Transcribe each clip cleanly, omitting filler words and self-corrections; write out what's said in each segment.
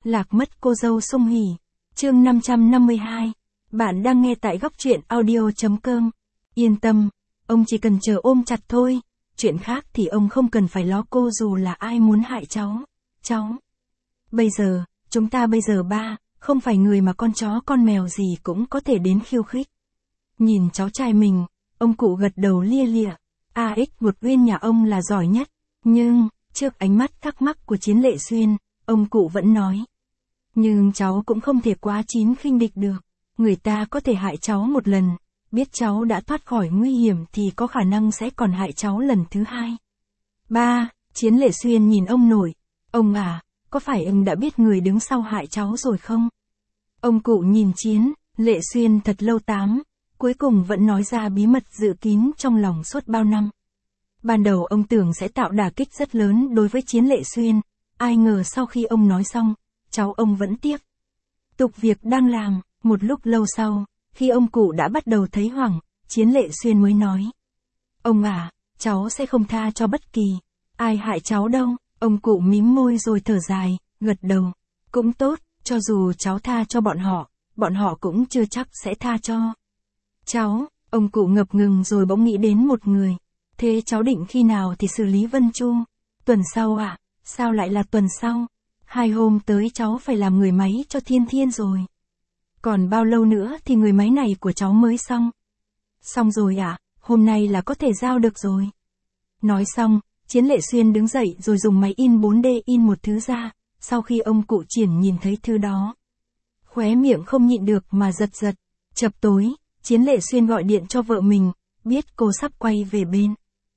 Lạc mất cô dâu Song Hỷ. Chương 552. Bạn đang nghe tại góc truyện audio.com. Yên tâm, ông chỉ cần chờ ôm chặt thôi, chuyện khác thì ông không cần phải lo cô dù là ai muốn hại cháu. Cháu. Chúng ta bây giờ không phải người mà con chó con mèo gì cũng có thể đến khiêu khích. Nhìn cháu trai mình, ông cụ gật đầu lia lịa. Một Uyên nhà ông là giỏi nhất. Nhưng, trước ánh mắt thắc mắc của Chiến Lệ Xuyên, ông cụ vẫn nói. Nhưng cháu cũng không thể quá chín khinh địch được. Người ta có thể hại cháu một lần, biết cháu đã thoát khỏi nguy hiểm thì có khả năng sẽ còn hại cháu lần thứ hai. Chiến Lệ Xuyên nhìn ông nội. Ông à, có phải ông đã biết người đứng sau hại cháu rồi không? Ông cụ nhìn Chiến Lệ Xuyên thật lâu cuối cùng vẫn nói ra bí mật dự kín trong lòng suốt bao năm. Ban đầu ông tưởng sẽ tạo đả kích rất lớn đối với Chiến Lệ Xuyên, ai ngờ sau khi ông nói xong, cháu ông vẫn tiếp tục việc đang làm. Một lúc lâu sau, khi ông cụ đã bắt đầu thấy hoảng, Chiến Lệ Xuyên mới nói. Ông à, cháu sẽ không tha cho bất kỳ ai hại cháu đâu. Ông cụ mím môi rồi thở dài, gật đầu. Cũng tốt, cho dù cháu tha cho bọn họ cũng chưa chắc sẽ tha cho cháu. Ông cụ ngập ngừng rồi bỗng nghĩ đến một người. Thế cháu định khi nào thì xử lý Vân Chu? Tuần sau à? Sao lại là tuần sau? 2 hôm tới cháu phải làm người máy cho Thiên Thiên rồi. Còn bao lâu nữa thì người máy này của cháu mới xong? Xong rồi ạ, hôm nay là có thể giao được rồi. Nói xong, Chiến Lệ Xuyên đứng dậy rồi dùng máy in 4D in một thứ ra. Sau khi ông cụ Triển nhìn thấy thứ đó, khóe miệng không nhịn được mà giật. Chập tối, Chiến Lệ Xuyên gọi điện cho vợ mình, biết cô sắp quay về bên.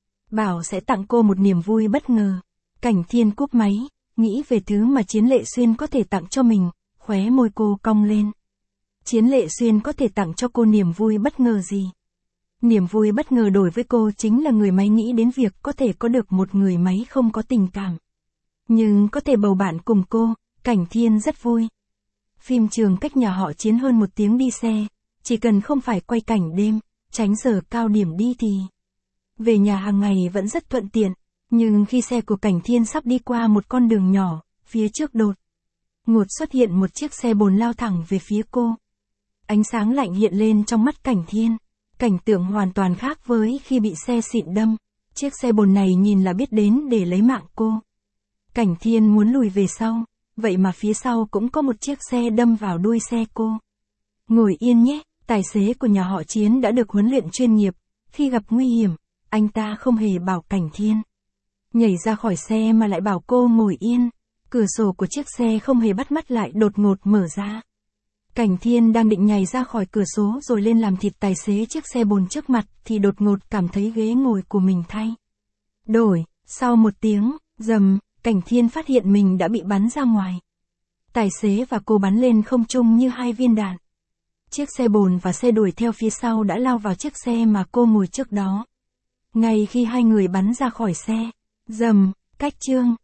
Bảo sẽ tặng cô một niềm vui bất ngờ. Cảnh Thiên cúp máy, nghĩ về thứ mà Chiến Lệ Xuyên có thể tặng cho mình, khóe môi cô cong lên. Chiến Lệ Xuyên có thể tặng cho cô niềm vui bất ngờ gì? Niềm vui bất ngờ đối với cô chính là người máy nghĩ đến việc có thể có được một người máy không có tình cảm, nhưng có thể bầu bạn cùng cô. Cảnh Thiên rất vui. Phim trường cách nhà họ Chiến hơn 1 tiếng đi xe, chỉ cần không phải quay cảnh đêm, tránh giờ cao điểm đi thì về nhà hàng ngày vẫn rất thuận tiện. Nhưng khi xe của Cảnh Thiên sắp đi qua một con đường nhỏ, phía trước đột ngột xuất hiện một chiếc xe bồn lao thẳng về phía cô. Ánh sáng lạnh hiện lên trong mắt Cảnh Thiên. Cảnh tượng hoàn toàn khác với khi bị xe xịn đâm. Chiếc xe bồn này nhìn là biết đến để lấy mạng cô. Cảnh Thiên muốn lùi về sau, vậy mà phía sau cũng có một chiếc xe đâm vào đuôi xe cô. Ngồi yên nhé, tài xế của nhà họ Chiến đã được huấn luyện chuyên nghiệp. Khi gặp nguy hiểm, anh ta không hề bảo Cảnh Thiên nhảy ra khỏi xe mà lại bảo cô ngồi yên. Cửa sổ của chiếc xe không hề bắt mắt lại đột ngột mở ra. Cảnh Thiên đang định nhảy ra khỏi cửa sổ rồi lên làm thịt tài xế chiếc xe bồn trước mặt thì đột ngột cảm thấy ghế ngồi của mình thay đổi. Sau 1 tiếng rầm, Cảnh Thiên phát hiện mình đã bị bắn ra ngoài. Tài xế và cô bắn lên không trung như 2 viên đạn. Chiếc xe bồn và xe đuổi theo phía sau đã lao vào chiếc xe mà cô ngồi trước đó. Ngay khi hai người bắn ra khỏi xe, rầm, cách chương.